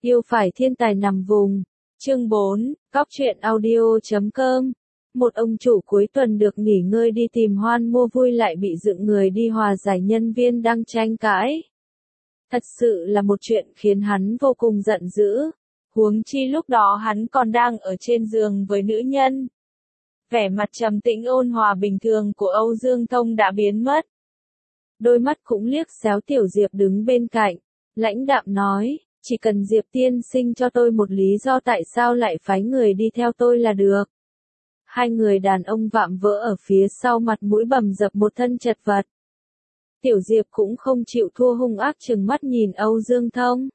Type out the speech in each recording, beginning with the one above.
Yêu phải thiên tài nằm vùng. Chương 4, Cóc truyện audio.com. Một ông chủ cuối tuần được nghỉ ngơi đi tìm hoan mua vui lại bị dựng người đi hòa giải nhân viên đang tranh cãi. Thật sự là một chuyện khiến hắn vô cùng giận dữ. Huống chi lúc đó hắn còn đang ở trên giường với nữ nhân. Vẻ mặt trầm tĩnh ôn hòa bình thường của Âu Dương Thông đã biến mất. Đôi mắt cũng liếc xéo Tiểu Diệp đứng bên cạnh, lãnh đạm nói, chỉ cần Diệp tiên sinh cho tôi một lý do tại sao lại phái người đi theo tôi là được. Hai người đàn ông vạm vỡ ở phía sau mặt mũi bầm dập một thân chật vật. Tiểu Diệp cũng không chịu thua hung ác trừng mắt nhìn Âu Dương Thông.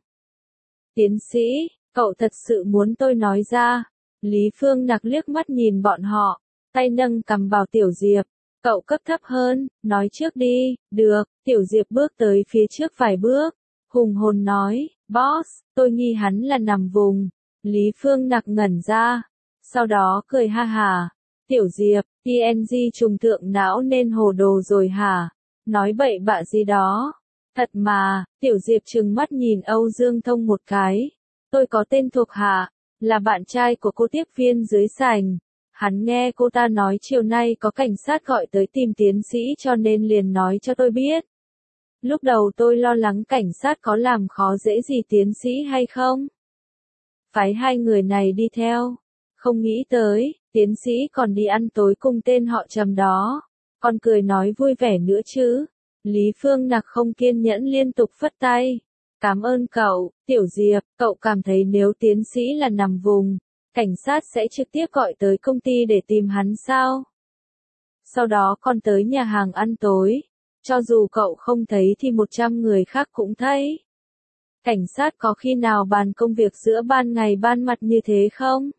Tiến sĩ, cậu thật sự muốn tôi nói ra. Lý Phương Nặc liếc mắt nhìn bọn họ, tay nâng cằm bảo Tiểu Diệp, cậu cấp thấp hơn, nói trước đi. Được. Tiểu Diệp bước tới phía trước vài bước, hùng hồn nói, boss, tôi nghi hắn là nằm vùng. Lý Phương Nặc ngẩn ra, sau đó cười ha hà. Tiểu Diệp, TNG trùng thượng não nên hồ đồ rồi hả? Nói bậy bạ gì đó. Thật mà. Tiểu Diệp trừng mắt nhìn Âu Dương Thông một cái. Tôi có tên thuộc hạ, là bạn trai của cô tiếp viên dưới sảnh. Hắn nghe cô ta nói chiều nay có cảnh sát gọi tới tìm tiến sĩ cho nên liền nói cho tôi biết. Lúc đầu tôi lo lắng cảnh sát có làm khó dễ gì tiến sĩ hay không. Phái hai người này đi theo. Không nghĩ tới, tiến sĩ còn đi ăn tối cùng tên họ Trầm đó. Còn cười nói vui vẻ nữa chứ. Lý Phương Nặc không kiên nhẫn liên tục phất tay. Cảm ơn cậu, Tiểu Diệp, cậu cảm thấy nếu tiến sĩ là nằm vùng, cảnh sát sẽ trực tiếp gọi tới công ty để tìm hắn sao? Sau đó còn tới nhà hàng ăn tối. Cho dù cậu không thấy thì 100 người khác cũng thấy. Cảnh sát có khi nào bàn công việc giữa ban ngày ban mặt như thế không?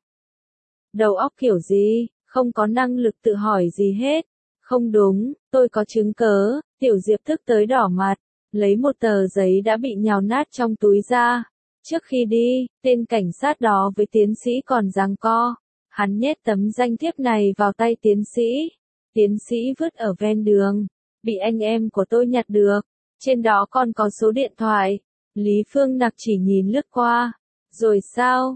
Đầu óc kiểu gì, không có năng lực tự hỏi gì hết. Không đúng, tôi có chứng cớ. Tiểu Diệp tức tới đỏ mặt, lấy một tờ giấy đã bị nhào nát trong túi ra. Trước khi đi, tên cảnh sát đó với tiến sĩ còn giằng co. Hắn nhét tấm danh thiếp này vào tay tiến sĩ. Tiến sĩ vứt ở ven đường. Bị anh em của tôi nhặt được. Trên đó còn có số điện thoại. Lý Phương Nặc chỉ nhìn lướt qua. Rồi sao?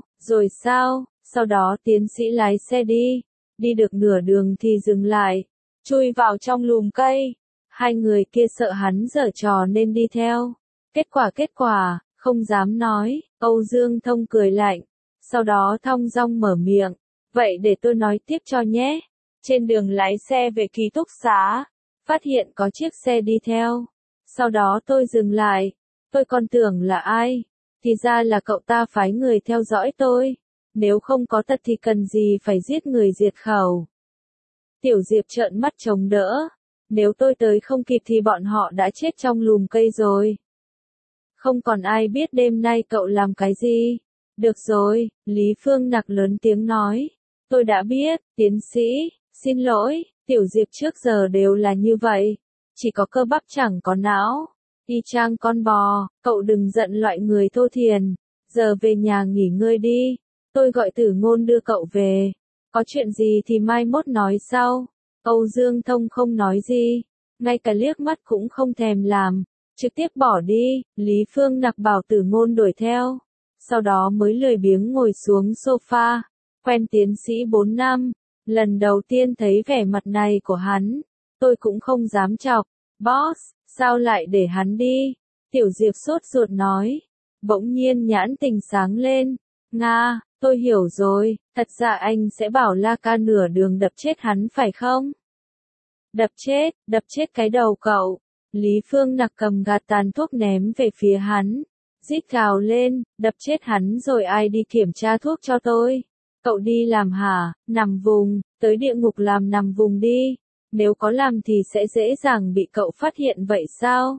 Sau đó tiến sĩ lái xe đi. Đi được nửa đường thì dừng lại. Chui vào trong lùm cây. Hai người kia sợ hắn giở trò nên đi theo. Kết quả, không dám nói. Âu Dương Thông cười lạnh. Sau đó thong dong mở miệng. Vậy để tôi nói tiếp cho nhé. Trên đường lái xe về ký túc xá, phát hiện có chiếc xe đi theo. Sau đó tôi dừng lại. Tôi còn tưởng là ai. Thì ra là cậu ta phái người theo dõi tôi. Nếu không có tật thì cần gì phải giết người diệt khẩu. Tiểu Diệp trợn mắt chống đỡ. Nếu tôi tới không kịp thì bọn họ đã chết trong lùm cây rồi. Không còn ai biết đêm nay cậu làm cái gì. Được rồi, Lý Phương Nặc lớn tiếng nói. Tôi đã biết, tiến sĩ, xin lỗi, Tiểu Diệp trước giờ đều là như vậy. Chỉ có cơ bắp chẳng có não. Y chang con bò, cậu đừng giận loại người thô thiền. Giờ về nhà nghỉ ngơi đi. Tôi gọi Tử Ngôn đưa cậu về. Có chuyện gì thì mai mốt nói sau. Âu Dương Thông không nói gì. Ngay cả liếc mắt cũng không thèm làm. Trực tiếp bỏ đi. Lý Phương Nặc bảo Tử Ngôn đuổi theo. Sau đó mới lười biếng ngồi xuống sofa. Quen tiến sĩ 4 năm. Lần đầu tiên thấy vẻ mặt này của hắn. Tôi cũng không dám chọc. Boss, sao lại để hắn đi? Tiểu Diệp sốt ruột nói. Bỗng nhiên nhãn tình sáng lên. Nga, tôi hiểu rồi, thật ra anh sẽ bảo La Ca nửa đường đập chết hắn phải không? Đập chết cái đầu cậu. Lý Phương Nặc cầm gạt tàn thuốc ném về phía hắn. Rít gào lên, đập chết hắn rồi ai đi kiểm tra thuốc cho tôi? Cậu đi làm hả? Nằm vùng, tới địa ngục làm nằm vùng đi. Nếu có làm thì sẽ dễ dàng bị cậu phát hiện vậy sao?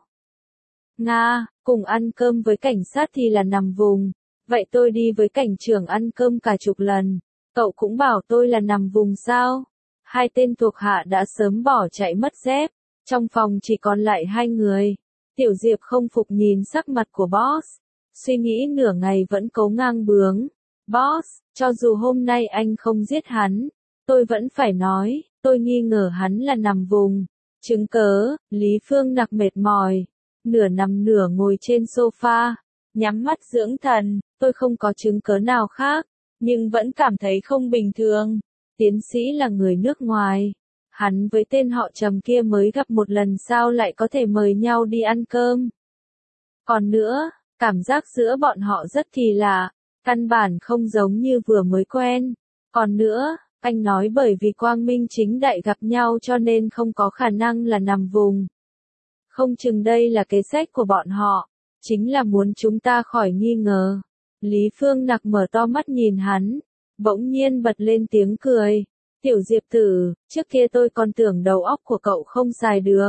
Nga, cùng ăn cơm với cảnh sát thì là nằm vùng. Vậy tôi đi với cảnh trưởng ăn cơm cả chục lần. Cậu cũng bảo tôi là nằm vùng sao? Hai tên thuộc hạ đã sớm bỏ chạy mất dép. Trong phòng chỉ còn lại hai người. Tiểu Diệp không phục nhìn sắc mặt của boss. Suy nghĩ nửa ngày vẫn cố ngang bướng. Boss, cho dù hôm nay anh không giết hắn, tôi vẫn phải nói, tôi nghi ngờ hắn là nằm vùng. Chứng cớ, Lý Phương Nặc mệt mỏi. Nửa nằm nửa ngồi trên sofa. nhắm mắt dưỡng thần, tôi không có chứng cớ nào khác, nhưng vẫn cảm thấy không bình thường. Tiến sĩ là người nước ngoài. Hắn với tên họ Trầm kia mới gặp một lần sao lại có thể mời nhau đi ăn cơm. Còn nữa, cảm giác giữa bọn họ rất kỳ lạ, căn bản không giống như vừa mới quen. Còn nữa, anh nói bởi vì quang minh chính đại gặp nhau cho nên không có khả năng là nằm vùng. Không chừng đây là kế sách của bọn họ, chính là muốn chúng ta khỏi nghi ngờ. Lý Phương Nặc mở to mắt nhìn hắn, bỗng nhiên bật lên tiếng cười. Tiểu Diệp tử, trước kia tôi còn tưởng đầu óc của cậu không xài được.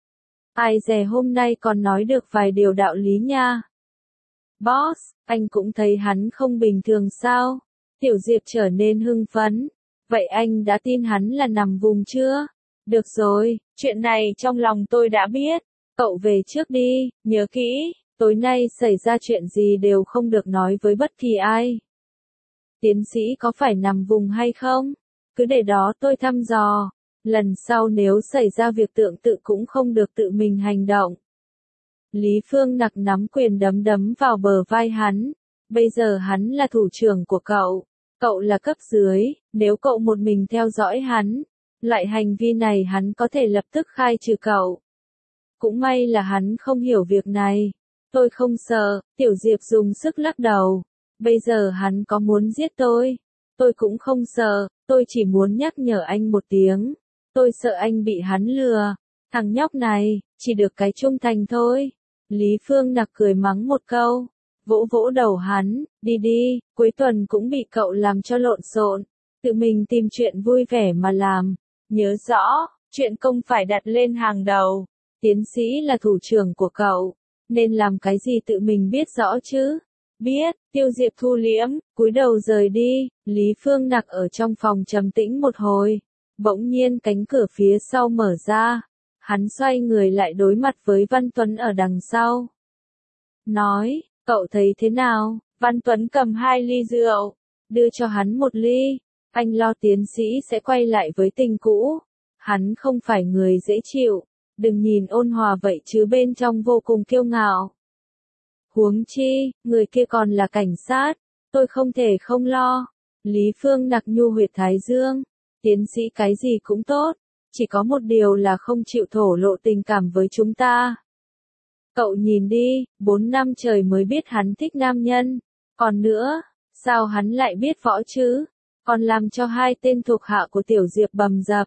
Ai dè hôm nay còn nói được vài điều đạo lý nha. Boss, anh cũng thấy hắn không bình thường sao? Tiểu Diệp trở nên hưng phấn. Vậy anh đã tin hắn là nằm vùng chưa? Được rồi, chuyện này trong lòng tôi đã biết. Cậu về trước đi, nhớ kỹ, tối nay xảy ra chuyện gì đều không được nói với bất kỳ ai. Tiến sĩ có phải nằm vùng hay không? Cứ để đó tôi thăm dò. Lần sau nếu xảy ra việc tương tự cũng không được tự mình hành động. Lý Phương Nặc nắm quyền đấm vào bờ vai hắn. Bây giờ hắn là thủ trưởng của cậu. Cậu là cấp dưới, nếu cậu một mình theo dõi hắn, loại hành vi này hắn có thể lập tức khai trừ cậu. Cũng may là hắn không hiểu việc này. Tôi không sợ, Tiểu Diệp dùng sức lắc đầu. Bây giờ hắn có muốn giết tôi cũng không sợ, tôi chỉ muốn nhắc nhở anh một tiếng. Tôi sợ anh bị hắn lừa. Thằng nhóc này, chỉ được cái trung thành thôi. Lý Phương Nặc cười mắng một câu. Vỗ vỗ đầu hắn, đi đi, cuối tuần cũng bị cậu làm cho lộn xộn. Tự mình tìm chuyện vui vẻ mà làm. Nhớ rõ, chuyện công phải đặt lên hàng đầu. Tiến sĩ là thủ trưởng của cậu, nên làm cái gì tự mình biết rõ chứ. Biết, Tiêu Diệp thu liễm, cúi đầu rời đi. Lý Phương Nặc ở trong phòng trầm tĩnh một hồi. Bỗng nhiên cánh cửa phía sau mở ra. Hắn xoay người lại đối mặt với Văn Tuấn ở đằng sau. Nói, cậu thấy thế nào? Văn Tuấn cầm 2 ly rượu, đưa cho hắn 1 ly. Anh lo tiến sĩ sẽ quay lại với tình cũ. Hắn không phải người dễ chịu. Đừng nhìn ôn hòa vậy chứ bên trong vô cùng kiêu ngạo. Huống chi, người kia còn là cảnh sát. Tôi không thể không lo. Lý Phương Nặc nhu huyệt thái dương. Tiến sĩ cái gì cũng tốt. Chỉ có một điều là không chịu thổ lộ tình cảm với chúng ta. Cậu nhìn đi, 4 năm trời mới biết hắn thích nam nhân. Còn nữa, sao hắn lại biết võ chứ? Còn làm cho 2 tên thuộc hạ của Tiểu Diệp bầm dập.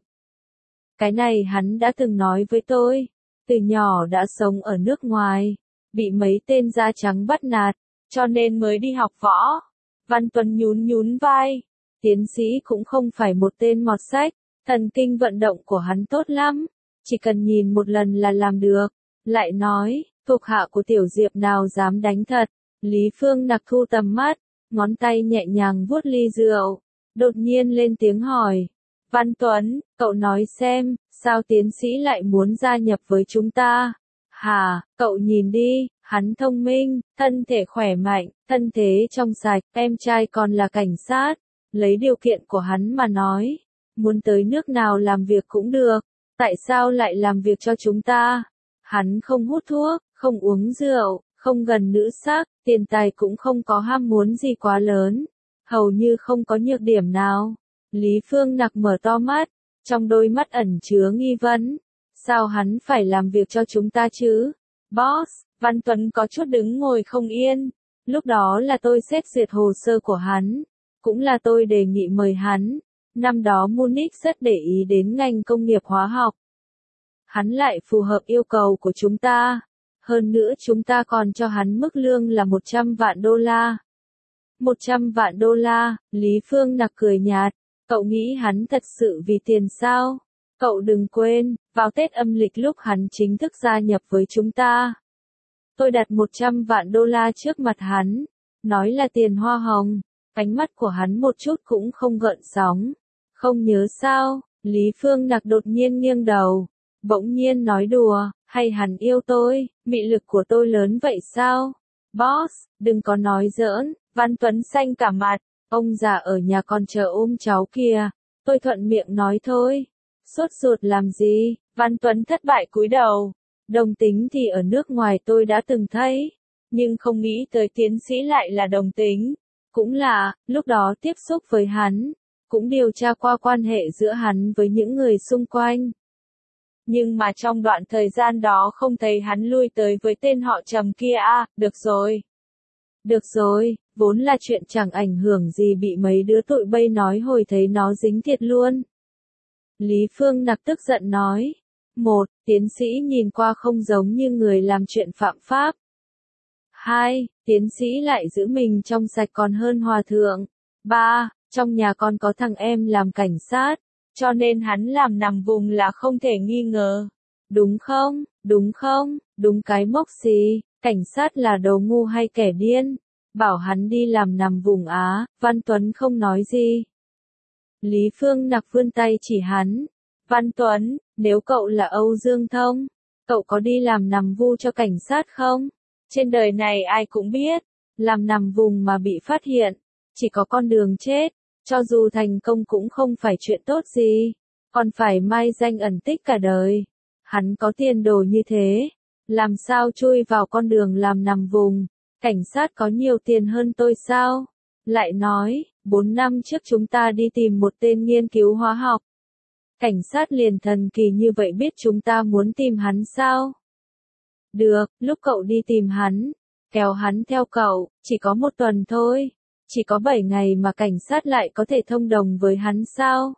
Cái này hắn đã từng nói với tôi. Từ nhỏ đã sống ở nước ngoài. Bị mấy tên da trắng bắt nạt. Cho nên mới đi học võ. Văn Tuấn nhún vai. Tiến sĩ cũng không phải một tên mọt sách. Thần kinh vận động của hắn tốt lắm. Chỉ cần nhìn một lần là làm được. Lại nói, thuộc hạ của Tiểu Diệp nào dám đánh thật. Lý Phương Nặc thu tầm mắt. Ngón tay nhẹ nhàng vuốt ly rượu. Đột nhiên lên tiếng hỏi. Văn Tuấn, cậu nói xem, sao tiến sĩ lại muốn gia nhập với chúng ta? Hả, cậu nhìn đi, hắn thông minh, thân thể khỏe mạnh, thân thế trong sạch, em trai còn là cảnh sát. Lấy điều kiện của hắn mà nói, muốn tới nước nào làm việc cũng được, tại sao lại làm việc cho chúng ta? Hắn không hút thuốc, không uống rượu, không gần nữ sắc, tiền tài cũng không có ham muốn gì quá lớn, hầu như không có nhược điểm nào. Lý Phương Nặc mở to mắt, trong đôi mắt ẩn chứa nghi vấn. Sao hắn phải làm việc cho chúng ta chứ? Boss, Văn Tuấn có chút đứng ngồi không yên. Lúc đó là tôi xét duyệt hồ sơ của hắn. Cũng là tôi đề nghị mời hắn. Năm đó Munich rất để ý đến ngành công nghiệp hóa học. Hắn lại phù hợp yêu cầu của chúng ta. Hơn nữa chúng ta còn cho hắn mức lương là 100 vạn đô la. 100 vạn đô la, Lý Phương Nặc cười nhạt. Cậu nghĩ hắn thật sự vì tiền sao? Cậu đừng quên, vào Tết âm lịch lúc hắn chính thức gia nhập với chúng ta. Tôi đặt 100 vạn đô la trước mặt hắn. Nói là tiền hoa hồng. Ánh mắt của hắn một chút cũng không gợn sóng. Không nhớ sao, Lý Phương Nặc đột nhiên nghiêng đầu. Bỗng nhiên nói đùa, hay hắn yêu tôi, mị lực của tôi lớn vậy sao? Boss, đừng có nói giỡn, Văn Tuấn xanh cả mặt. Ông già ở nhà còn chờ ôm cháu kìa. Tôi thuận miệng nói thôi. Sốt ruột làm gì? Văn Tuấn thất bại cúi đầu. Đồng tính thì ở nước ngoài tôi đã từng thấy. nhưng không nghĩ tới tiến sĩ lại là đồng tính. Cũng là, lúc đó tiếp xúc với hắn, cũng điều tra qua quan hệ giữa hắn với những người xung quanh. Nhưng mà trong đoạn thời gian đó không thấy hắn lui tới với tên họ Trầm kia à, được rồi. Được rồi, vốn là chuyện chẳng ảnh hưởng gì bị mấy đứa tụi bay nói hồi thấy nó dính thiệt luôn. Lý Phương Nặc tức giận nói. 1. Tiến sĩ nhìn qua không giống như người làm chuyện phạm pháp. 2. Tiến sĩ lại giữ mình trong sạch còn hơn hòa thượng. 3. Trong nhà con có thằng em làm cảnh sát, cho nên hắn làm nằm vùng là không thể nghi ngờ. Đúng không? Đúng không? Đúng cái mốc gì? Cảnh sát là đồ ngu hay kẻ điên? Bảo hắn đi làm nằm vùng á, Văn Tuấn không nói gì. Lý Phương Nặc vươn tay chỉ hắn. Văn Tuấn, nếu cậu là Âu Dương Thông, cậu có đi làm nằm vu cho cảnh sát không? Trên đời này ai cũng biết, làm nằm vùng mà bị phát hiện, chỉ có con đường chết, cho dù thành công cũng không phải chuyện tốt gì, còn phải mai danh ẩn tích cả đời. Hắn có tiền đồ như thế, làm sao chui vào con đường làm nằm vùng? Cảnh sát có nhiều tiền hơn tôi sao? Lại nói, 4 năm trước chúng ta đi tìm một tên nghiên cứu hóa học. Cảnh sát liền thần kỳ như vậy biết chúng ta muốn tìm hắn sao? Được, lúc cậu đi tìm hắn, kéo hắn theo cậu, chỉ có 1 tuần thôi. Chỉ có 7 ngày mà cảnh sát lại có thể thông đồng với hắn sao?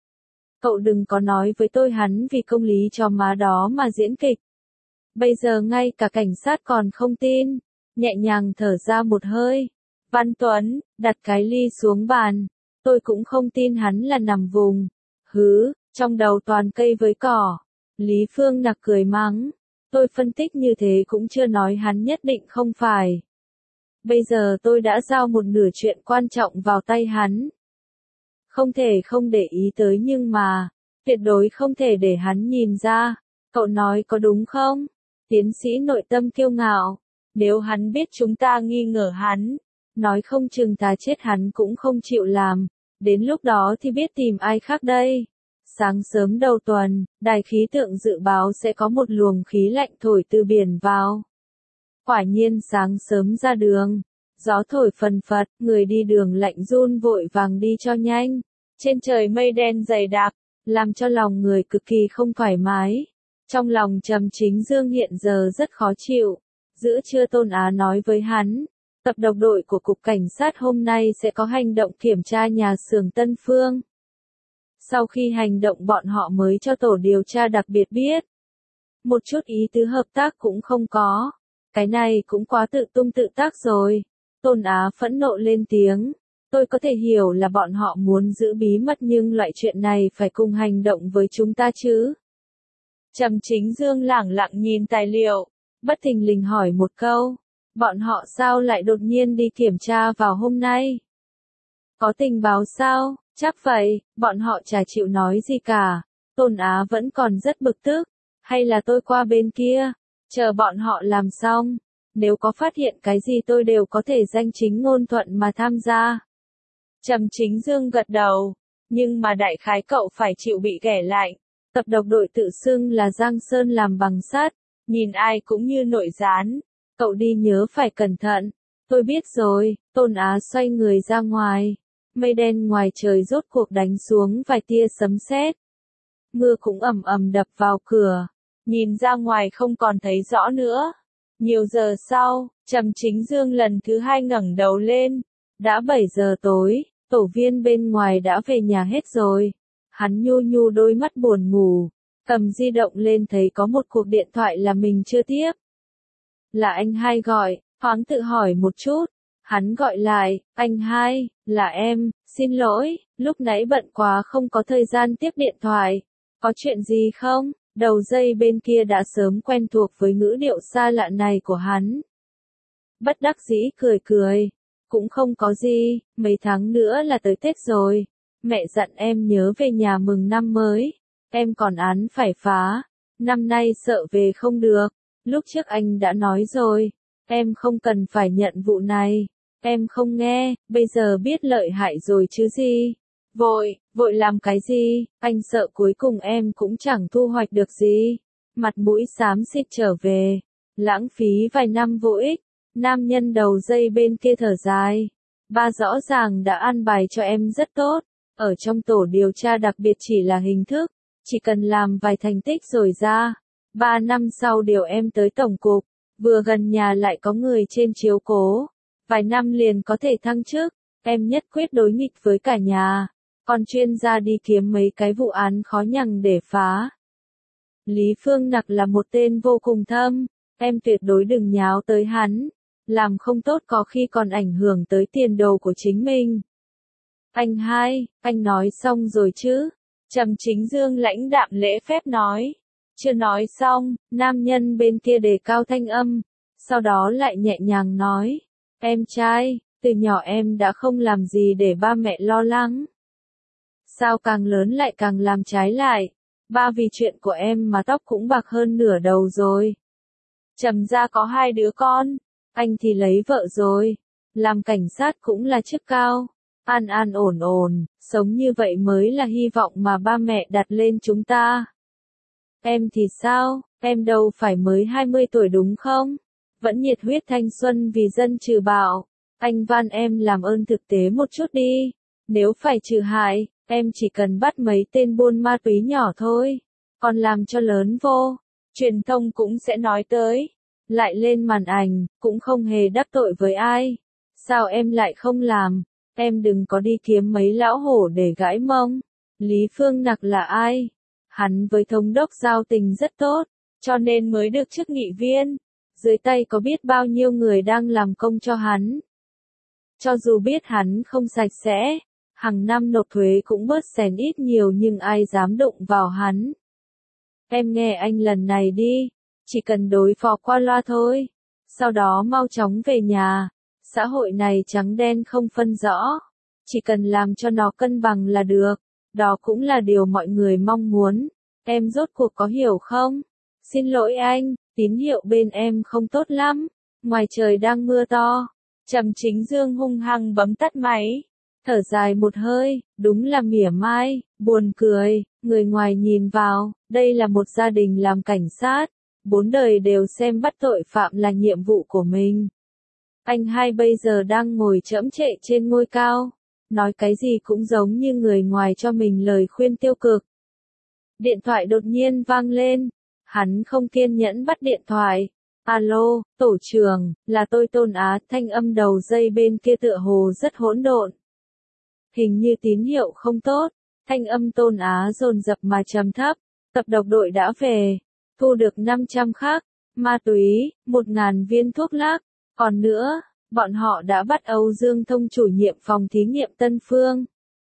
Cậu đừng có nói với tôi hắn vì công lý cho má đó mà diễn kịch. Bây giờ ngay cả cảnh sát còn không tin. Nhẹ nhàng thở ra một hơi. Văn Tuấn, đặt cái ly xuống bàn. Tôi cũng không tin hắn là nằm vùng. Hứ, trong đầu toàn cây với cỏ. Lý Phương Nặc cười mắng. Tôi phân tích như thế cũng chưa nói hắn nhất định không phải. Bây giờ tôi đã giao một nửa chuyện quan trọng vào tay hắn. Không thể không để ý tới nhưng mà, tuyệt đối không thể để hắn nhìn ra. Cậu nói có đúng không? Tiến sĩ nội tâm kiêu ngạo. Nếu hắn biết chúng ta nghi ngờ hắn, nói không chừng ta chết hắn cũng không chịu làm. Đến lúc đó thì biết tìm ai khác đây. Sáng sớm đầu tuần, đài khí tượng dự báo sẽ có một luồng khí lạnh thổi từ biển vào. Quả nhiên sáng sớm ra đường, gió thổi phần phật, người đi đường lạnh run vội vàng đi cho nhanh. Trên trời mây đen dày đặc, làm cho lòng người cực kỳ không thoải mái. Trong lòng Trầm Chính Dương hiện giờ rất khó chịu. Giữa trưa Tôn Á nói với hắn, tập độc đội của Cục Cảnh sát hôm nay sẽ có hành động kiểm tra nhà xưởng Tân Phương. Sau khi hành động bọn họ mới cho tổ điều tra đặc biệt biết. Một chút ý tứ hợp tác cũng không có. Cái này cũng quá tự tung tự tác rồi. Tôn Á phẫn nộ lên tiếng. Tôi có thể hiểu là bọn họ muốn giữ bí mật nhưng loại chuyện này phải cùng hành động với chúng ta chứ. Trầm Chính Dương lẳng lặng nhìn tài liệu, bất thình lình hỏi một câu. Bọn họ sao lại đột nhiên đi kiểm tra vào hôm nay? Có tình báo sao? Chắc vậy, bọn họ chả chịu nói gì cả. Tôn Á vẫn còn rất bực tức. Hay là tôi qua bên kia, chờ bọn họ làm xong. Nếu có phát hiện cái gì tôi đều có thể danh chính ngôn thuận mà tham gia. Trầm Chính Dương gật đầu. Nhưng mà đại khái cậu phải chịu bị ghẻ lạnh. Tập độc đội tự xưng là Giang Sơn làm bằng sắt. Nhìn ai cũng như nội gián. Cậu đi nhớ phải cẩn thận. Tôi biết rồi. Tôn Á xoay người ra ngoài. Mây đen ngoài trời rốt cuộc đánh xuống vài tia sấm sét. Mưa cũng ầm ầm đập vào cửa. Nhìn ra ngoài không còn thấy rõ nữa. Nhiều giờ sau, Trầm Chính Dương lần thứ 2 ngẩng đầu lên. Đã 7 giờ tối, tổ viên bên ngoài đã về nhà hết rồi. Hắn nhu nhu đôi mắt buồn ngủ. Cầm di động lên thấy có một cuộc điện thoại là mình chưa tiếp. Là anh Hai gọi, thoáng tự hỏi một chút. Hắn gọi lại, anh Hai, là em, xin lỗi, lúc nãy bận quá không có thời gian tiếp điện thoại. Có chuyện gì không? Đầu dây bên kia đã sớm quen thuộc với ngữ điệu xa lạ này của hắn. Bất đắc dĩ cười cười. Cũng không có gì, mấy tháng nữa là tới Tết rồi. Mẹ dặn em nhớ về nhà mừng năm mới. Em còn án phải phá. Năm nay sợ về không được. Lúc trước anh đã nói rồi. Em không cần phải nhận vụ này. Em không nghe, bây giờ biết lợi hại rồi chứ gì. Vội làm cái gì, anh sợ cuối cùng em cũng chẳng thu hoạch được gì. Mặt mũi xám xịt trở về. Lãng phí vài năm vô ích. Nam nhân đầu dây bên kia thở dài. Ba rõ ràng đã an bài cho em rất tốt. Ở trong tổ điều tra đặc biệt chỉ là hình thức. Chỉ cần làm vài thành tích rồi ra. 3 năm sau điều em tới tổng cục. Vừa gần nhà lại có người trên chiếu cố. Vài năm liền có thể thăng chức. Em nhất quyết đối nghịch với cả nhà. Còn chuyên gia đi kiếm mấy cái vụ án khó nhằn để phá. Lý Phương Nặc là một tên vô cùng thâm. Em tuyệt đối đừng nháo tới hắn. Làm không tốt có khi còn ảnh hưởng tới tiền đồ của chính mình. Anh hai, anh nói xong rồi chứ? Trầm Chính Dương lãnh đạm lễ phép nói. Chưa nói xong, nam nhân bên kia đề cao thanh âm. Sau đó lại nhẹ nhàng nói. Em trai, từ nhỏ em đã không làm gì để ba mẹ lo lắng. Sao càng lớn lại càng làm trái lại? Ba vì chuyện của em mà tóc cũng bạc hơn nửa đầu rồi. Trầm gia có 2 đứa con. Anh thì lấy vợ rồi. Làm cảnh sát cũng là chức cao. An an ổn ổn, sống như vậy mới là hy vọng mà ba mẹ đặt lên chúng ta. Em thì sao, em đâu phải mới 20 tuổi đúng không? Vẫn nhiệt huyết thanh xuân vì dân trừ bạo. Anh van em làm ơn thực tế một chút đi. Nếu phải trừ hại, em chỉ cần bắt mấy tên buôn ma túy nhỏ thôi. Còn làm cho lớn vô, truyền thông cũng sẽ nói tới. Lại lên màn ảnh, cũng không hề đắc tội với ai. Sao em lại không làm? Em đừng có đi kiếm mấy lão hổ để gãi mông. Lý Phương Nặc là ai? Hắn với thống đốc giao tình rất tốt, cho nên mới được chức nghị viên. Dưới tay có biết bao nhiêu người đang làm công cho hắn. Cho dù biết hắn không sạch sẽ, hàng năm nộp thuế cũng bớt xén ít nhiều nhưng ai dám đụng vào hắn. Em nghe anh lần này đi, chỉ cần đối phó qua loa thôi. Sau đó mau chóng về nhà. Xã hội này trắng đen không phân rõ. Chỉ cần làm cho nó cân bằng là được. Đó cũng là điều mọi người mong muốn. Em rốt cuộc có hiểu không? Xin lỗi anh, tín hiệu bên em không tốt lắm. Ngoài trời đang mưa to. Trầm Chính Dương hung hăng bấm tắt máy. Thở dài một hơi, đúng là mỉa mai, buồn cười. Người ngoài nhìn vào, đây là một gia đình làm cảnh sát. 4 đời đều xem bắt tội phạm là nhiệm vụ của mình. Anh hai bây giờ đang ngồi chẫm chệ trên ngôi cao. Nói cái gì cũng giống như người ngoài cho mình lời khuyên tiêu cực. Điện thoại đột nhiên vang lên. Hắn không kiên nhẫn bắt điện thoại. Alo, tổ trưởng, là tôi Tôn Á. Thanh âm đầu dây bên kia tựa hồ rất hỗn độn. Hình như tín hiệu không tốt. Thanh âm Tôn Á dồn dập mà trầm thấp. Tập độc đội đã về. Thu được 500 khắc. Ma túy, 1.000 viên thuốc lắc. Còn nữa, bọn họ đã bắt Âu Dương Thông chủ nhiệm phòng thí nghiệm Tân Phương.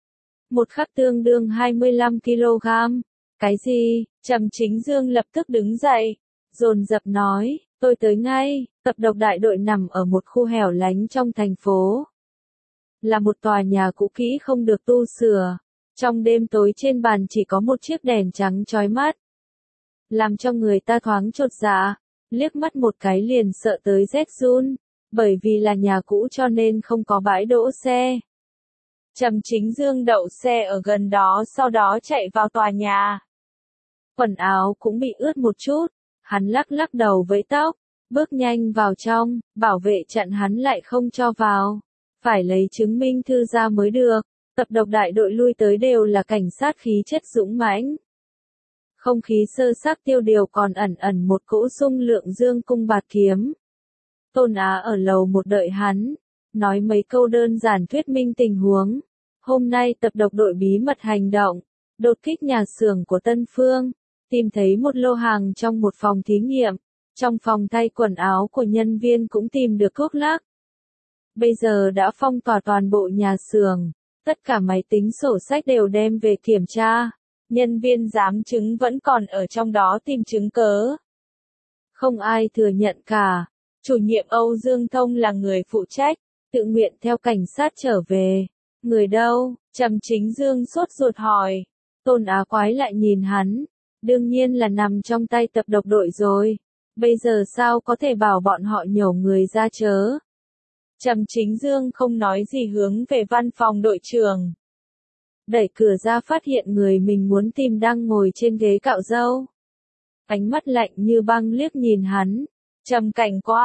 1 khắc tương đương 25 kg. Cái gì? Trầm Chính Dương lập tức đứng dậy, dồn dập nói, tôi tới ngay. Tập độc đại đội nằm ở một khu hẻo lánh trong thành phố. Là một tòa nhà cũ kỹ không được tu sửa. Trong đêm tối trên bàn chỉ có một chiếc đèn trắng chói mắt. Làm cho người ta thoáng chột dạ, liếc mắt một cái liền sợ tới rét run. Bởi vì là nhà cũ cho nên không có bãi đỗ xe. Trầm Chính Dương đậu xe ở gần đó sau đó chạy vào tòa nhà. Quần áo cũng bị ướt một chút, hắn lắc lắc đầu với tóc, bước nhanh vào trong, bảo vệ chặn hắn lại không cho vào. Phải lấy chứng minh thư ra mới được. Tập độc đại đội lui tới đều là cảnh sát khí chất dũng mãnh. Không khí sơ xác tiêu điều còn ẩn ẩn một cỗ sung lượng dương cung bạt kiếm. Tôn Á ở lầu một đợi hắn, nói mấy câu đơn giản thuyết minh tình huống. Hôm nay tập độc đội bí mật hành động, đột kích nhà xưởng của Tân Phương, tìm thấy một lô hàng trong một phòng thí nghiệm. Trong phòng thay quần áo của nhân viên cũng tìm được thuốc lắc. Bây giờ đã phong tỏa toàn bộ nhà xưởng, tất cả máy tính sổ sách đều đem về kiểm tra. Nhân viên giám chứng vẫn còn ở trong đó tìm chứng cớ. Không ai thừa nhận cả. Chủ nhiệm Âu Dương Thông là người phụ trách, tự nguyện theo cảnh sát trở về. Người đâu? Trầm Chính Dương sốt ruột hỏi. Tôn Á quái lại nhìn hắn. Đương nhiên là nằm trong tay tập độc đội rồi. Bây giờ sao có thể bảo bọn họ nhổ người ra chớ? Trầm Chính Dương không nói gì hướng về văn phòng đội trưởng. Đẩy cửa ra phát hiện người mình muốn tìm đang ngồi trên ghế cạo râu. Ánh mắt lạnh như băng liếc nhìn hắn. Trầm Cảnh Quan,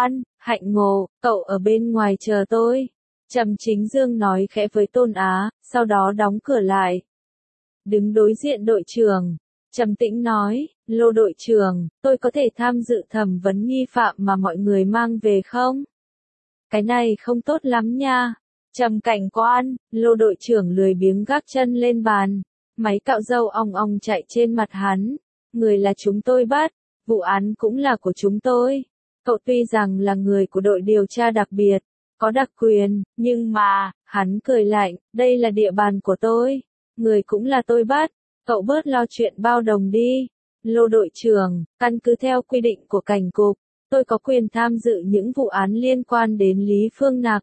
Hạnh Ngộ, cậu ở bên ngoài chờ tôi. Trầm Chính Dương nói khẽ với Tôn Á, sau đó đóng cửa lại. Đứng đối diện đội trưởng, trầm tĩnh nói, Lô đội trưởng, tôi có thể tham dự thẩm vấn nghi phạm mà mọi người mang về không? Cái này không tốt lắm nha. Trầm Cảnh Quan, Lô đội trưởng lười biếng gác chân lên bàn. Máy cạo râu ong ong chạy trên mặt hắn. Người là chúng tôi bắt, vụ án cũng là của chúng tôi. Cậu tuy rằng là người của đội điều tra đặc biệt, có đặc quyền, nhưng mà, hắn cười lạnh, đây là địa bàn của tôi. Người cũng là tôi bắt, cậu bớt lo chuyện bao đồng đi. Lô đội trưởng, căn cứ theo quy định của cảnh cục, tôi có quyền tham dự những vụ án liên quan đến Lý Phương Nặc.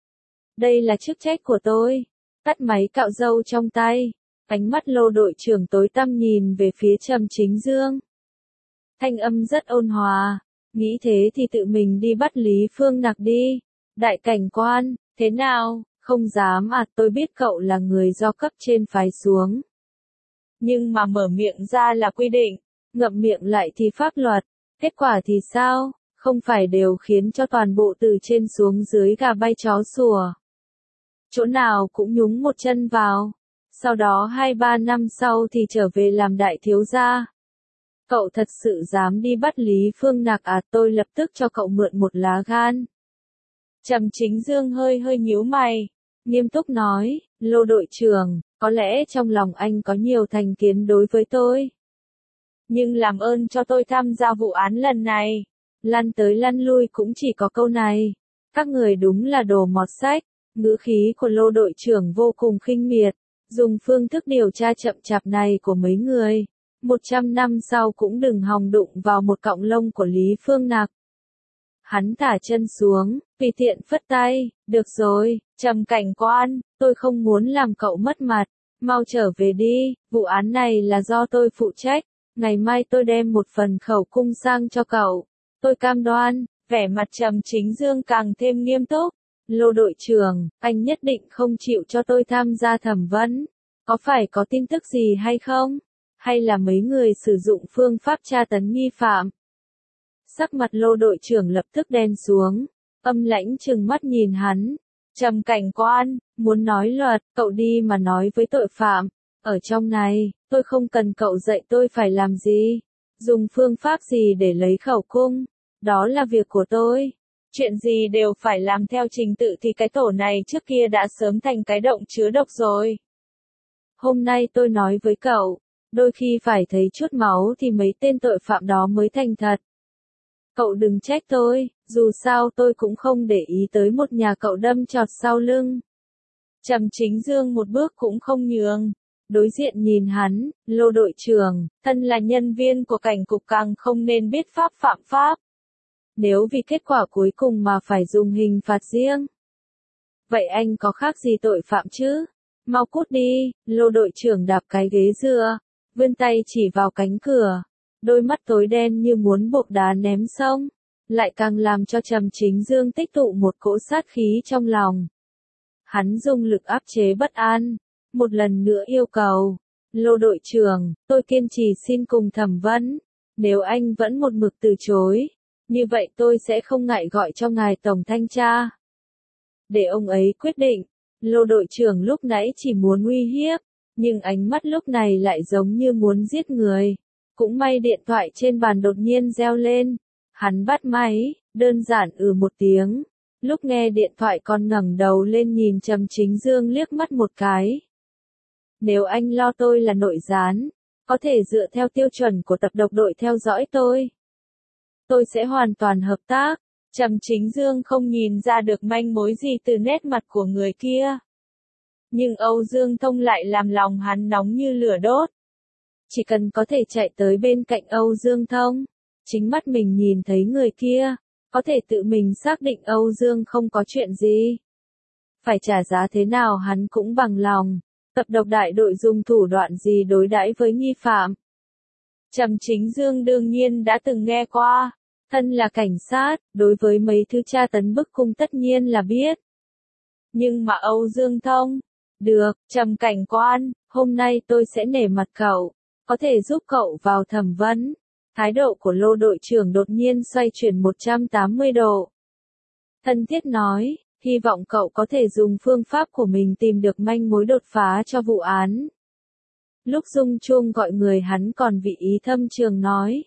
Đây là chức trách của tôi. Tắt máy cạo râu trong tay. Ánh mắt Lô đội trưởng tối tăm nhìn về phía Trầm Chính Dương. Thanh âm rất ôn hòa. Nghĩ thế thì tự mình đi bắt Lý Phương Nặc đi. Đại cảnh quan, thế nào? Không dám à, tôi biết cậu là người do cấp trên phái xuống. Nhưng mà mở miệng ra là quy định, ngậm miệng lại thì pháp luật. Kết quả thì sao? Không phải đều khiến cho toàn bộ từ trên xuống dưới gà bay chó sủa. Chỗ nào cũng nhúng một chân vào. Sau đó 2-3 năm sau thì trở về làm đại thiếu gia. Cậu thật sự dám đi bắt Lý Phương Nặc à, tôi lập tức cho cậu mượn một lá gan. Trầm Chính Dương hơi nhíu mày, nghiêm túc nói, Lô đội trưởng, có lẽ trong lòng anh có nhiều thành kiến đối với tôi. Nhưng làm ơn cho tôi tham gia vụ án lần này. Lăn tới lăn lui cũng chỉ có câu này. Các người đúng là đồ mọt sách. Ngữ khí của Lô đội trưởng vô cùng khinh miệt. Dùng phương thức điều tra chậm chạp này của mấy người. 100 năm sau cũng đừng hòng đụng vào một cọng lông của Lý Phương Nặc. Hắn thả chân xuống, tùy tiện phất tay, được rồi, Trầm Cảnh Quan, tôi không muốn làm cậu mất mặt, mau trở về đi, vụ án này là do tôi phụ trách, ngày mai tôi đem một phần khẩu cung sang cho cậu, tôi cam đoan, vẻ mặt Trầm Chính Dương càng thêm nghiêm túc, Lô đội trưởng, anh nhất định không chịu cho tôi tham gia thẩm vấn, có phải có tin tức gì hay không, hay là mấy người sử dụng phương pháp tra tấn nghi phạm? Sắc mặt Lô đội trưởng lập tức đen xuống, âm lãnh trừng mắt nhìn hắn. Trầm Cảnh Quan, muốn nói luật, cậu đi mà nói với tội phạm. Ở trong này, tôi không cần cậu dạy tôi phải làm gì. Dùng phương pháp gì để lấy khẩu cung. Đó là việc của tôi. Chuyện gì đều phải làm theo trình tự thì cái tổ này trước kia đã sớm thành cái động chứa độc rồi. Hôm nay tôi nói với cậu, đôi khi phải thấy chút máu thì mấy tên tội phạm đó mới thành thật. Cậu đừng trách tôi, dù sao tôi cũng không để ý tới một nhà cậu đâm chọt sau lưng. Trầm Chính Dương một bước cũng không nhường. Đối diện nhìn hắn, Lô đội trưởng, thân là nhân viên của cảnh cục càng không nên biết pháp phạm pháp. Nếu vì kết quả cuối cùng mà phải dùng hình phạt riêng. Vậy anh có khác gì tội phạm chứ? Mau cút đi, Lô đội trưởng đạp cái ghế dựa, vươn tay chỉ vào cánh cửa. Đôi mắt tối đen như muốn buộc đá ném sông, lại càng làm cho Trầm Chính Dương tích tụ một cỗ sát khí trong lòng. Hắn dùng lực áp chế bất an, một lần nữa yêu cầu, Lô đội trưởng, tôi kiên trì xin cùng thẩm vấn, nếu anh vẫn một mực từ chối, như vậy tôi sẽ không ngại gọi cho ngài tổng thanh tra. Để ông ấy quyết định, Lô đội trưởng lúc nãy chỉ muốn uy hiếp, nhưng ánh mắt lúc này lại giống như muốn giết người. Cũng may điện thoại trên bàn đột nhiên reo lên. Hắn bắt máy, đơn giản một tiếng. Lúc nghe điện thoại còn ngẩng đầu lên nhìn Trầm Chính Dương liếc mắt một cái. Nếu anh lo tôi là nội gián, có thể dựa theo tiêu chuẩn của tập độc đội theo dõi tôi sẽ hoàn toàn hợp tác. Trầm Chính Dương không nhìn ra được manh mối gì từ nét mặt của người kia. Nhưng Âu Dương Thông lại làm lòng hắn nóng như lửa đốt. Chỉ cần có thể chạy tới bên cạnh Âu Dương Thông, chính mắt mình nhìn thấy người kia, có thể tự mình xác định Âu Dương không có chuyện gì. Phải trả giá thế nào hắn cũng bằng lòng, tập độc đại đội dùng thủ đoạn gì đối đãi với nghi phạm. Trầm Chính Dương đương nhiên đã từng nghe qua, thân là cảnh sát, đối với mấy thứ tra tấn bức cung tất nhiên là biết. Nhưng mà Âu Dương Thông, được, Trầm Cảnh Quan, hôm nay tôi sẽ nể mặt cậu. Có thể giúp cậu vào thẩm vấn. Thái độ của Lô đội trưởng đột nhiên xoay chuyển 180 độ. thân thiết nói, hy vọng cậu có thể dùng phương pháp của mình tìm được manh mối đột phá cho vụ án. Lúc Dung Chuông gọi người hắn còn vị ý thâm trường nói.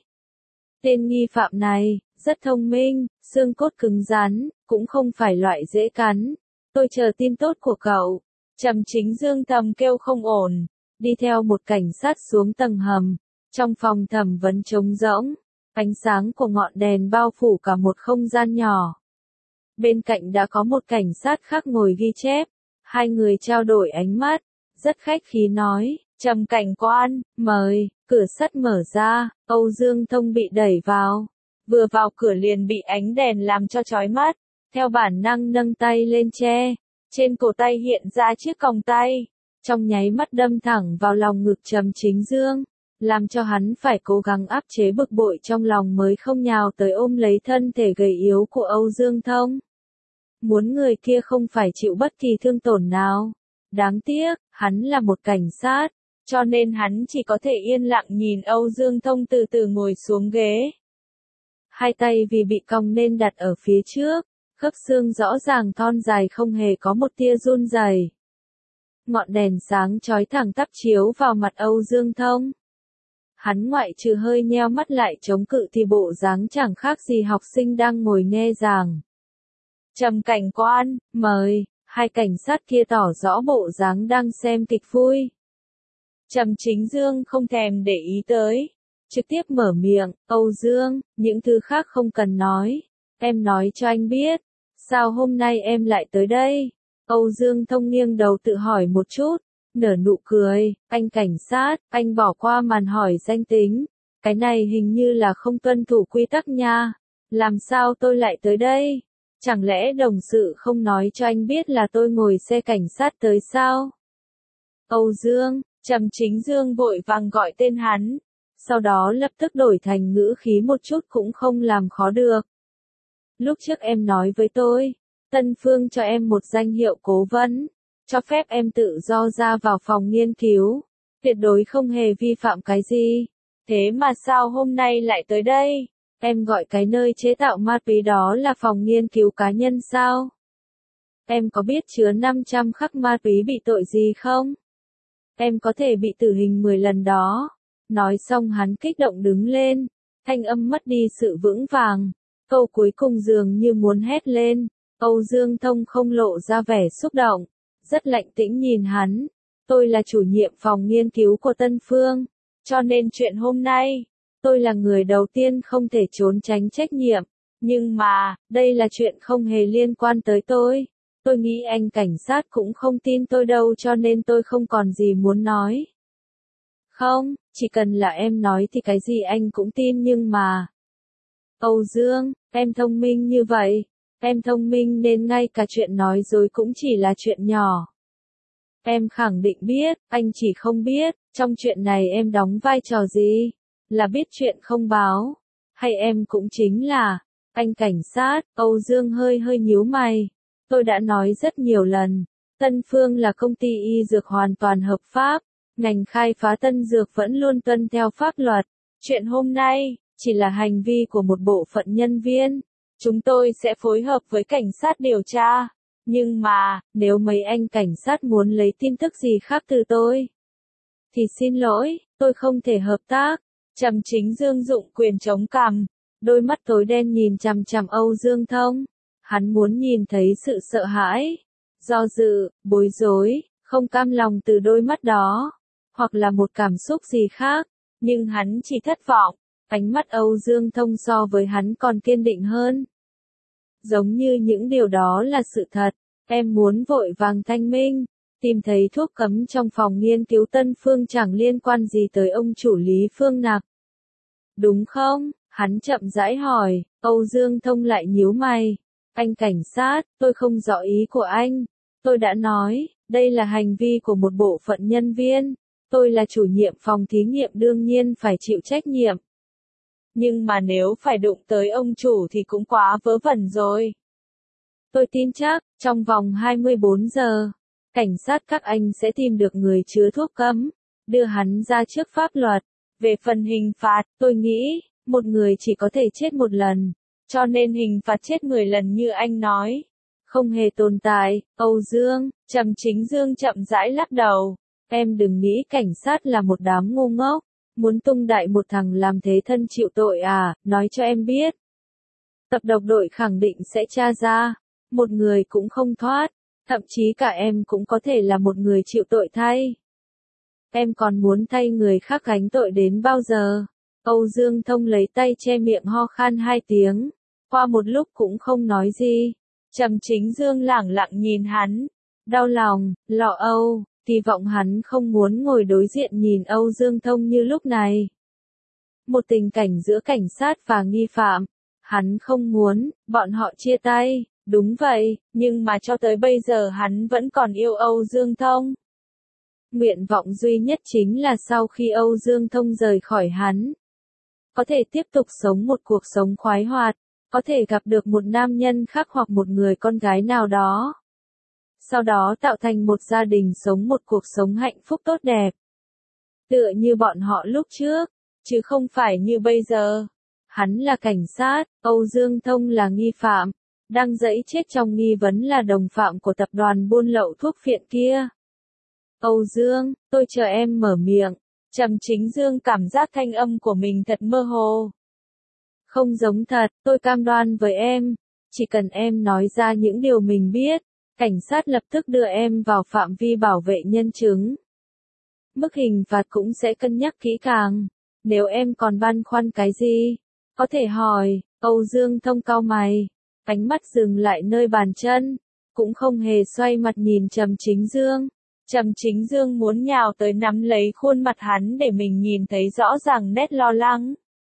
Tên nghi phạm này, rất thông minh, xương cốt cứng rắn, cũng không phải loại dễ cắn. Tôi chờ tin tốt của cậu. Trầm Chính Dương thầm kêu không ổn, đi theo một cảnh sát xuống tầng hầm. Trong phòng thẩm vấn trống rỗng, ánh sáng của ngọn đèn bao phủ cả một không gian nhỏ. Bên cạnh đã có một cảnh sát khác ngồi ghi chép. Hai người trao đổi ánh mắt, rất khách khí nói, Trầm cảnh quan, mời. Cửa sắt mở ra, Âu Dương Thông bị đẩy vào. Vừa vào cửa liền bị ánh đèn làm cho chói mắt. Theo bản năng nâng tay lên che. Trên cổ tay hiện ra chiếc còng tay. Trong nháy mắt đâm thẳng vào lòng ngực Trầm Chính Dương. Làm cho hắn phải cố gắng áp chế bực bội trong lòng mới không nhào tới ôm lấy thân thể gầy yếu của Âu Dương Thông. Muốn người kia không phải chịu bất kỳ thương tổn nào. Đáng tiếc, hắn là một cảnh sát. Cho nên hắn chỉ có thể yên lặng nhìn Âu Dương Thông từ từ ngồi xuống ghế. Hai tay vì bị còng nên đặt ở phía trước, khớp xương rõ ràng thon dài không hề có một tia run rẩy. Ngọn đèn sáng chói thẳng tắp chiếu vào mặt Âu Dương Thông. Hắn ngoại trừ hơi nheo mắt lại chống cự thì bộ dáng chẳng khác gì học sinh đang ngồi nghe giảng. Trầm cảnh quan, mời. Hai cảnh sát kia tỏ rõ bộ dáng đang xem kịch vui. Trầm Chính Dương không thèm để ý tới. Trực tiếp mở miệng, Âu Dương, những thứ khác không cần nói. Em nói cho anh biết. Sao hôm nay em lại tới đây? Âu Dương Thông nghiêng đầu tự hỏi một chút. Nở nụ cười, anh cảnh sát, anh bỏ qua màn hỏi danh tính. Cái này hình như là không tuân thủ quy tắc nha. Làm sao tôi lại tới đây? Chẳng lẽ đồng sự không nói cho anh biết là tôi ngồi xe cảnh sát tới sao? Âu Dương, Trầm Chính Dương vội vàng gọi tên hắn. Sau đó lập tức đổi thành ngữ khí một chút cũng không làm khó được. Lúc trước em nói với tôi, Tân Phương cho em một danh hiệu cố vấn. Cho phép em tự do ra vào phòng nghiên cứu. Tuyệt đối không hề vi phạm cái gì. Thế mà sao hôm nay lại tới đây? Em gọi cái nơi chế tạo ma túy đó là phòng nghiên cứu cá nhân sao? Em có biết chứa 500 khắc ma túy bị tội gì không? Em có thể bị tử hình 10 lần đó. Nói xong hắn kích động đứng lên. Thanh âm mất đi sự vững vàng. Câu cuối cùng dường như muốn hét lên. Âu Dương Thông không lộ ra vẻ xúc động. Rất lạnh tĩnh nhìn hắn. Tôi là chủ nhiệm phòng nghiên cứu của Tân Phương. Cho nên chuyện hôm nay, tôi là người đầu tiên không thể trốn tránh trách nhiệm. Nhưng mà, đây là chuyện không hề liên quan tới tôi. Tôi nghĩ anh cảnh sát cũng không tin tôi đâu cho nên tôi không còn gì muốn nói. Không, chỉ cần là em nói thì cái gì anh cũng tin nhưng mà. Âu Dương, em thông minh như vậy. Em thông minh nên ngay cả chuyện nói dối cũng chỉ là chuyện nhỏ. Em khẳng định biết, anh chỉ không biết, trong chuyện này em đóng vai trò gì? Là biết chuyện không báo? Hay em cũng chính là, anh cảnh sát? Âu Dương hơi nhíu mày. Tôi đã nói rất nhiều lần, Tân Phương là công ty y dược hoàn toàn hợp pháp, ngành khai phá tân dược vẫn luôn tuân theo pháp luật. Chuyện hôm nay, chỉ là hành vi của một bộ phận nhân viên. Chúng tôi sẽ phối hợp với cảnh sát điều tra. Nhưng mà, nếu mấy anh cảnh sát muốn lấy tin tức gì khác từ tôi, thì xin lỗi, tôi không thể hợp tác. Trầm Chính Dương dụng quyền chống cằm, đôi mắt tối đen nhìn chằm chằm Âu Dương Thông. Hắn muốn nhìn thấy sự sợ hãi, do dự, bối rối, không cam lòng từ đôi mắt đó, hoặc là một cảm xúc gì khác, nhưng hắn chỉ thất vọng. Ánh mắt Âu Dương Thông so với hắn còn kiên định hơn. Giống như những điều đó là sự thật, em muốn vội vàng thanh minh, tìm thấy thuốc cấm trong phòng nghiên cứu Tân Phương chẳng liên quan gì tới ông chủ Lý Phương Nặc. Đúng không? Hắn chậm rãi hỏi, Âu Dương Thông lại nhíu mày. Anh cảnh sát, tôi không rõ ý của anh. Tôi đã nói, đây là hành vi của một bộ phận nhân viên. Tôi là chủ nhiệm phòng thí nghiệm đương nhiên phải chịu trách nhiệm. Nhưng mà nếu phải đụng tới ông chủ thì cũng quá vớ vẩn rồi. Tôi tin chắc, trong vòng 24 giờ, cảnh sát các anh sẽ tìm được người chứa thuốc cấm, đưa hắn ra trước pháp luật. Về phần hình phạt, tôi nghĩ, một người chỉ có thể chết một lần, cho nên hình phạt chết 10 lần như anh nói, không hề tồn tại. Âu Dương, Trầm Chính Dương chậm rãi lắc đầu. Em đừng nghĩ cảnh sát là một đám ngu ngốc, muốn tung đại một thằng làm thế thân chịu tội à, nói cho em biết. Tập độc đội khẳng định sẽ tra ra, một người cũng không thoát, thậm chí cả em cũng có thể là một người chịu tội thay. Em còn muốn thay người khác gánh tội đến bao giờ? Âu Dương Thông lấy tay che miệng ho khan 2 tiếng, qua một lúc cũng không nói gì. Trầm Chính Dương lẳng lặng nhìn hắn, đau lòng, lo âu, kỳ vọng hắn không muốn ngồi đối diện nhìn Âu Dương Thông như lúc này. Một tình cảnh giữa cảnh sát và nghi phạm, hắn không muốn, bọn họ chia tay, đúng vậy, nhưng mà cho tới bây giờ hắn vẫn còn yêu Âu Dương Thông. Nguyện vọng duy nhất chính là sau khi Âu Dương Thông rời khỏi hắn, có thể tiếp tục sống một cuộc sống khoái hoạt, có thể gặp được một nam nhân khác hoặc một người con gái nào đó. Sau đó tạo thành một gia đình sống một cuộc sống hạnh phúc tốt đẹp. Tựa như bọn họ lúc trước, chứ không phải như bây giờ. Hắn là cảnh sát, Âu Dương Thông là nghi phạm, đang dẫy chết trong nghi vấn là đồng phạm của tập đoàn buôn lậu thuốc phiện kia. Âu Dương, tôi chờ em mở miệng. Trầm Chính Dương cảm giác thanh âm của mình thật mơ hồ. Không giống thật, tôi cam đoan với em, chỉ cần em nói ra những điều mình biết, cảnh sát lập tức đưa em vào phạm vi bảo vệ nhân chứng. Mức hình phạt cũng sẽ cân nhắc kỹ càng, nếu em còn băn khoăn cái gì, có thể hỏi. Âu Dương Thông cau mày, ánh mắt dừng lại nơi bàn chân, cũng không hề xoay mặt nhìn Trầm Chính Dương. Trầm Chính Dương muốn nhào tới nắm lấy khuôn mặt hắn để mình nhìn thấy rõ ràng nét lo lắng.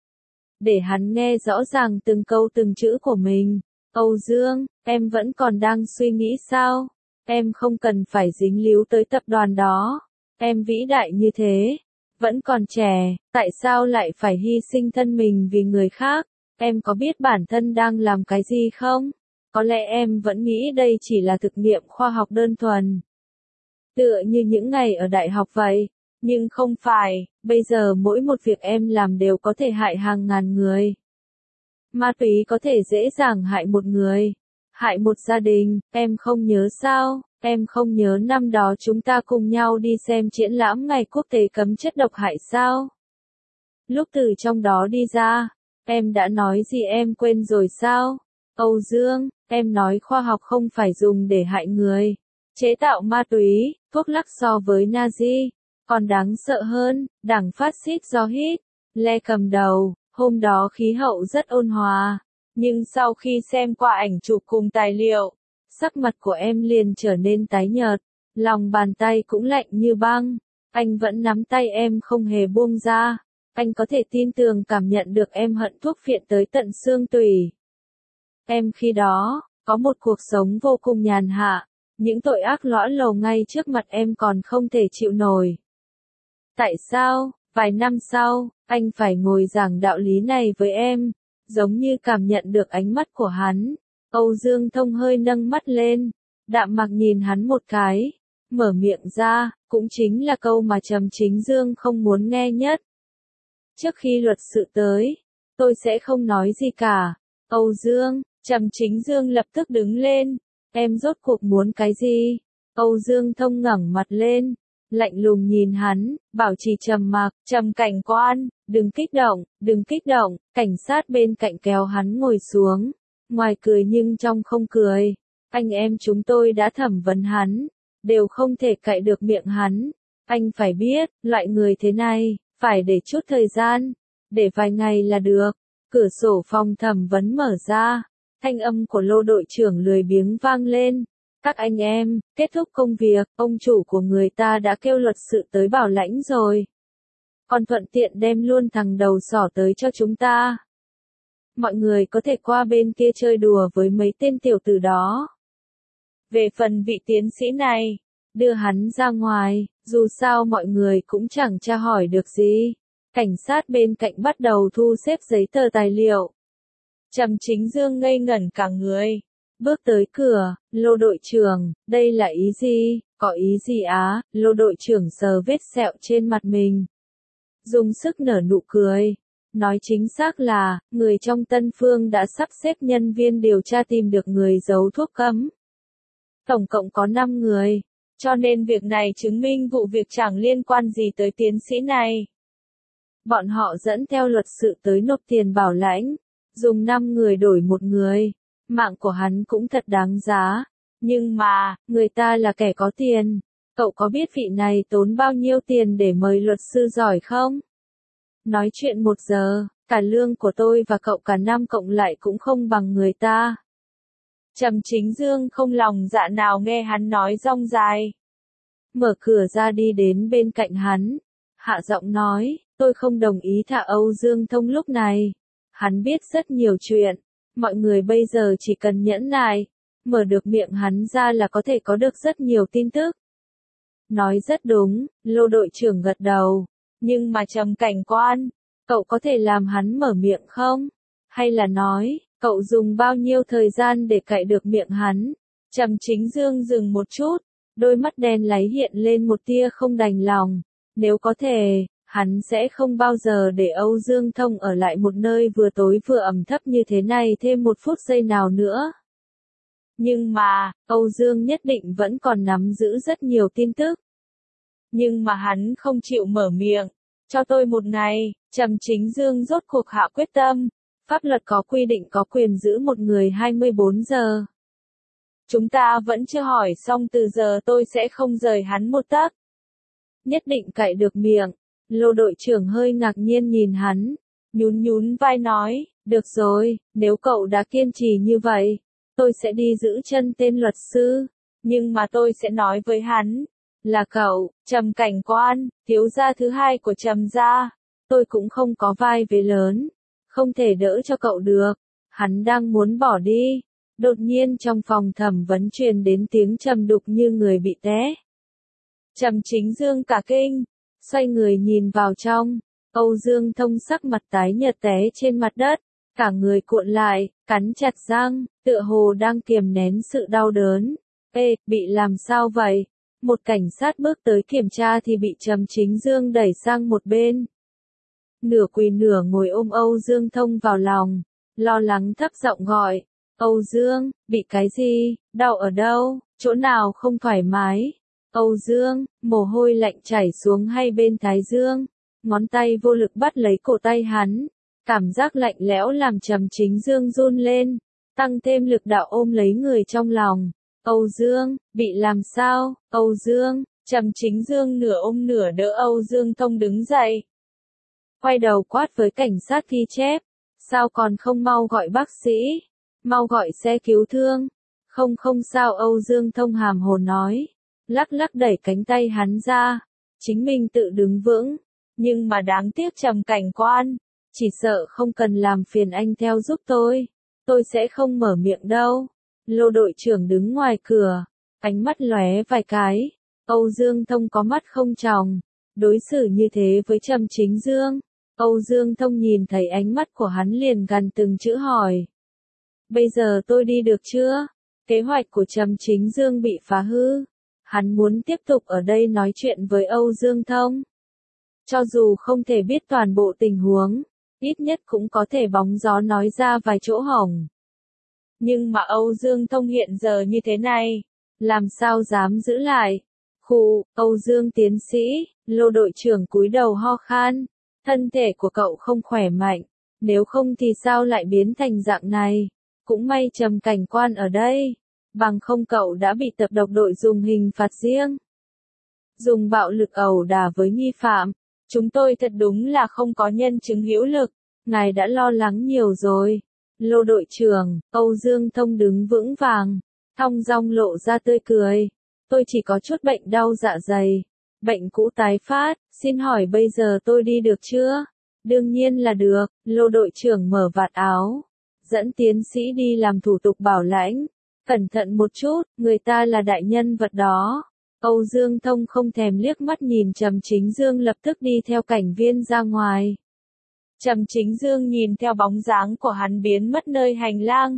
Để hắn nghe rõ ràng từng câu từng chữ của mình. Âu Dương, em vẫn còn đang suy nghĩ sao? Em không cần phải dính líu tới tập đoàn đó. Em vĩ đại như thế, vẫn còn trẻ, tại sao lại phải hy sinh thân mình vì người khác? Em có biết bản thân đang làm cái gì không? Có lẽ em vẫn nghĩ đây chỉ là thực nghiệm khoa học đơn thuần. Tựa như những ngày ở đại học vậy, nhưng không phải, bây giờ mỗi một việc em làm đều có thể hại hàng ngàn người. Ma túy có thể dễ dàng hại một người, hại một gia đình, em không nhớ sao, em không nhớ năm đó chúng ta cùng nhau đi xem triển lãm ngày quốc tế cấm chất độc hại sao? Lúc từ trong đó đi ra, em đã nói gì em quên rồi sao? Âu Dương, em nói khoa học không phải dùng để hại người. Chế tạo ma túy, thuốc lắc so với Nazi, còn đáng sợ hơn, đảng phát xít do Hitler cầm đầu. Hôm đó khí hậu rất ôn hòa, nhưng sau khi xem qua ảnh chụp cùng tài liệu, sắc mặt của em liền trở nên tái nhợt, lòng bàn tay cũng lạnh như băng. Anh vẫn nắm tay em không hề buông ra, anh có thể tin tưởng cảm nhận được em hận thuốc phiện tới tận xương tủy. Em khi đó, có một cuộc sống vô cùng nhàn hạ, những tội ác lõa lồ ngay trước mặt em còn không thể chịu nổi. Tại sao, vài năm sau, anh phải ngồi giảng đạo lý này với em, giống như cảm nhận được ánh mắt của hắn. Âu Dương Thông hơi nâng mắt lên, đạm mạc nhìn hắn một cái, mở miệng ra, cũng chính là câu mà Trầm Chính Dương không muốn nghe nhất. Trước khi luật sự tới, tôi sẽ không nói gì cả. Âu Dương, Trầm Chính Dương lập tức đứng lên, em rốt cuộc muốn cái gì? Âu Dương Thông ngẩng mặt lên, lạnh lùng nhìn hắn, bảo trì trầm mặc. Trầm Cảnh Quan, đừng kích động, cảnh sát bên cạnh kéo hắn ngồi xuống, ngoài cười nhưng trong không cười. Anh em chúng tôi đã thẩm vấn hắn, đều không thể cậy được miệng hắn. Anh phải biết, loại người thế này, phải để chút thời gian, để vài ngày là được. Cửa sổ phòng thẩm vấn mở ra, thanh âm của Lô đội trưởng lười biếng vang lên. Các anh em, kết thúc công việc, ông chủ của người ta đã kêu luật sự tới bảo lãnh rồi. Còn thuận tiện đem luôn thằng đầu sỏ tới cho chúng ta. Mọi người có thể qua bên kia chơi đùa với mấy tên tiểu tử đó. Về phần vị tiến sĩ này, đưa hắn ra ngoài, dù sao mọi người cũng chẳng tra hỏi được gì. Cảnh sát bên cạnh bắt đầu thu xếp giấy tờ tài liệu. Trầm Chính Dương ngây ngẩn cả người. Bước tới cửa, Lô đội trưởng, đây là ý gì, có ý gì á? Lô đội trưởng sờ vết sẹo trên mặt mình, dùng sức nở nụ cười. Nói chính xác là, người trong Tân Phương đã sắp xếp nhân viên điều tra tìm được người giấu thuốc cấm. Tổng cộng có 5 người, cho nên việc này chứng minh vụ việc chẳng liên quan gì tới tiến sĩ này. Bọn họ dẫn theo luật sự tới nộp tiền bảo lãnh, dùng 5 người đổi một người. Mạng của hắn cũng thật đáng giá. Nhưng mà, người ta là kẻ có tiền. Cậu có biết vị này tốn bao nhiêu tiền để mời luật sư giỏi không? Nói chuyện 1 giờ, cả lương của tôi và cậu cả năm cộng lại cũng không bằng người ta. Trầm Chính Dương không lòng dạ nào nghe hắn nói rong dài. Mở cửa ra đi đến bên cạnh hắn. Hạ giọng nói, tôi không đồng ý thả Âu Dương Thông lúc này. Hắn biết rất nhiều chuyện. Mọi người bây giờ chỉ cần nhẫn nại. Mở được miệng hắn ra là có thể có được rất nhiều tin tức. Nói rất đúng, Lô đội trưởng gật đầu. Nhưng mà Trầm Cảnh Quan, cậu có thể làm hắn mở miệng không? Hay là nói, cậu dùng bao nhiêu thời gian để cạy được miệng hắn? Trầm Chính Dương dừng một chút, đôi mắt đen láy hiện lên một tia không đành lòng. Nếu có thể, hắn sẽ không bao giờ để Âu Dương Thông ở lại một nơi vừa tối vừa ẩm thấp như thế này thêm 1 phút giây nào nữa. Nhưng mà, Âu Dương nhất định vẫn còn nắm giữ rất nhiều tin tức. Nhưng mà hắn không chịu mở miệng. Cho tôi 1 ngày, Trầm Chính Dương rốt cuộc hạ quyết tâm. Pháp luật có quy định có quyền giữ một người 24 giờ. Chúng ta vẫn chưa hỏi xong từ giờ tôi sẽ không rời hắn 1 tấc. Nhất định cạy được miệng. Lô đội trưởng hơi ngạc nhiên nhìn hắn. Nhún nhún vai nói, được rồi, nếu cậu đã kiên trì như vậy, tôi sẽ đi giữ chân tên luật sư. Nhưng mà tôi sẽ nói với hắn. Là cậu, Trầm Cảnh Quan, thiếu gia thứ 2 của Trầm gia. Tôi cũng không có vai vế lớn. Không thể đỡ cho cậu được. Hắn đang muốn bỏ đi. Đột nhiên trong phòng thẩm vấn truyền đến tiếng trầm đục như người bị té. Trầm Chính Dương cả kinh. Xoay người nhìn vào trong. Âu Dương Thông sắc mặt tái nhợt té trên mặt đất. Cả người cuộn lại, cắn chặt răng, tựa hồ đang kiềm nén sự đau đớn. Ê, bị làm sao vậy? Một cảnh sát bước tới kiểm tra thì bị Trầm Chính Dương đẩy sang một bên. Nửa quỳ nửa ngồi ôm Âu Dương Thông vào lòng, lo lắng thấp giọng gọi, Âu Dương, bị cái gì, đau ở đâu, chỗ nào không thoải mái? Âu Dương, mồ hôi lạnh chảy xuống hai bên thái dương, ngón tay vô lực bắt lấy cổ tay hắn, cảm giác lạnh lẽo làm Trầm Chính Dương run lên, tăng thêm lực đạo ôm lấy người trong lòng. Âu Dương, bị làm sao? Âu Dương, Trầm Chính Dương nửa ôm nửa đỡ Âu Dương Thông đứng dậy. Quay đầu quát với cảnh sát ghi chép. Sao còn không mau gọi bác sĩ? Mau gọi xe cứu thương. Không sao, Âu Dương Thông hàm hồ nói. Lắc lắc đẩy cánh tay hắn ra. Chính mình tự đứng vững. Nhưng mà đáng tiếc Trầm Cảnh Quan. Chỉ sợ không cần làm phiền anh theo giúp tôi. Tôi sẽ không mở miệng đâu. Lô đội trưởng đứng ngoài cửa. Ánh mắt lóe vài cái. Âu Dương Thông có mắt không tròng. Đối xử như thế với Trầm Chính Dương. Âu Dương Thông nhìn thấy ánh mắt của hắn liền gần từng chữ hỏi. Bây giờ tôi đi được chưa? Kế hoạch của Trầm Chính Dương bị phá hư. Hắn muốn tiếp tục ở đây nói chuyện với Âu Dương Thông. Cho dù không thể biết toàn bộ tình huống, ít nhất cũng có thể bóng gió nói ra vài chỗ hổng. Nhưng mà Âu Dương Thông hiện giờ như thế này, làm sao dám giữ lại? Khụ, Âu Dương tiến sĩ, Lô đội trưởng cúi đầu ho khan. Thân thể của cậu không khỏe mạnh, nếu không thì sao lại biến thành dạng này? Cũng may Trầm Cảnh Quan ở đây, bằng không cậu đã bị tập độc đội dùng hình phạt riêng. Dùng bạo lực ẩu đả với nghi phạm, chúng tôi thật đúng là không có nhân chứng hữu lực, ngài đã lo lắng nhiều rồi. Lô đội trưởng, Âu Dương Thông đứng vững vàng, thong dong lộ ra tươi cười. Tôi chỉ có chút bệnh đau dạ dày. Bệnh cũ tái phát, xin hỏi bây giờ tôi đi được chưa? Đương nhiên là được, Lô đội trưởng mở vạt áo. Dẫn tiến sĩ đi làm thủ tục bảo lãnh. Cẩn thận một chút, người ta là đại nhân vật đó. Âu Dương Thông không thèm liếc mắt nhìn Trầm Chính Dương lập tức đi theo cảnh viên ra ngoài. Trầm Chính Dương nhìn theo bóng dáng của hắn biến mất nơi hành lang.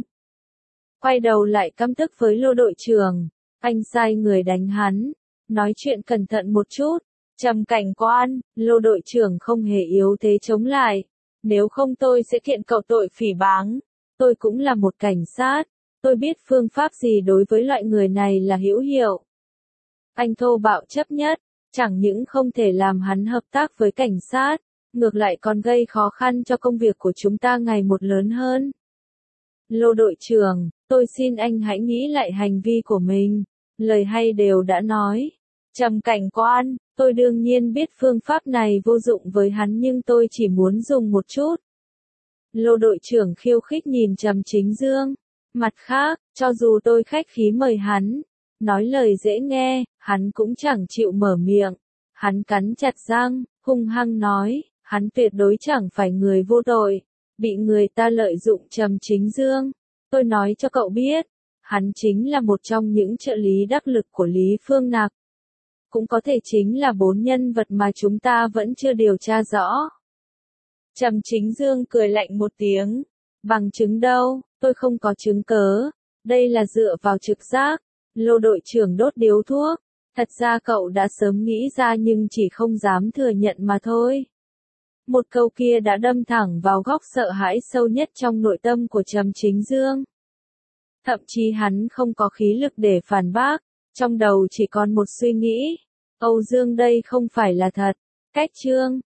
Quay đầu lại căm tức với Lô đội trưởng. Anh sai người đánh hắn. Nói chuyện cẩn thận một chút. Trầm Cảnh Quan, Lô đội trưởng không hề yếu thế chống lại. Nếu không tôi sẽ kiện cậu tội phỉ báng. Tôi cũng là một cảnh sát. Tôi biết phương pháp gì đối với loại người này là hữu hiệu. Anh thô bạo chấp nhất, chẳng những không thể làm hắn hợp tác với cảnh sát, ngược lại còn gây khó khăn cho công việc của chúng ta ngày một lớn hơn. Lô đội trưởng, tôi xin anh hãy nghĩ lại hành vi của mình. Lời hay đều đã nói. Trầm cảnh quan, tôi đương nhiên biết phương pháp này vô dụng với hắn nhưng tôi chỉ muốn dùng một chút. Lô đội trưởng khiêu khích nhìn Trầm Chính Dương. Mặt khác, cho dù tôi khách khí mời hắn, nói lời dễ nghe, hắn cũng chẳng chịu mở miệng. Hắn cắn chặt răng, hung hăng nói, hắn tuyệt đối chẳng phải người vô tội, bị người ta lợi dụng. Trầm Chính Dương, tôi nói cho cậu biết, hắn chính là một trong những trợ lý đắc lực của Lý Phương Nặc. Cũng có thể chính là 4 nhân vật mà chúng ta vẫn chưa điều tra rõ. Trầm Chính Dương cười lạnh một tiếng. Bằng chứng đâu, tôi không có chứng cớ. Đây là dựa vào trực giác. Lô đội trưởng đốt điếu thuốc. Thật ra cậu đã sớm nghĩ ra nhưng chỉ không dám thừa nhận mà thôi. Một câu kia đã đâm thẳng vào góc sợ hãi sâu nhất trong nội tâm của Trầm Chính Dương. Thậm chí hắn không có khí lực để phản bác. Trong đầu chỉ còn một suy nghĩ. Âu Dương đây không phải là thật. Cách chương